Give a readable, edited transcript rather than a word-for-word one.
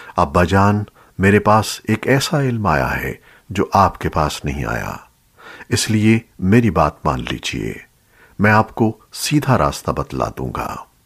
अब्बाजान, मेरे पास एक ऐसा इल्म आया है जो आपके पास नहीं आया, इसलिए मेरी बात मान लीजिए। मैं आपको सीधा रास्ता बतला दूंगा।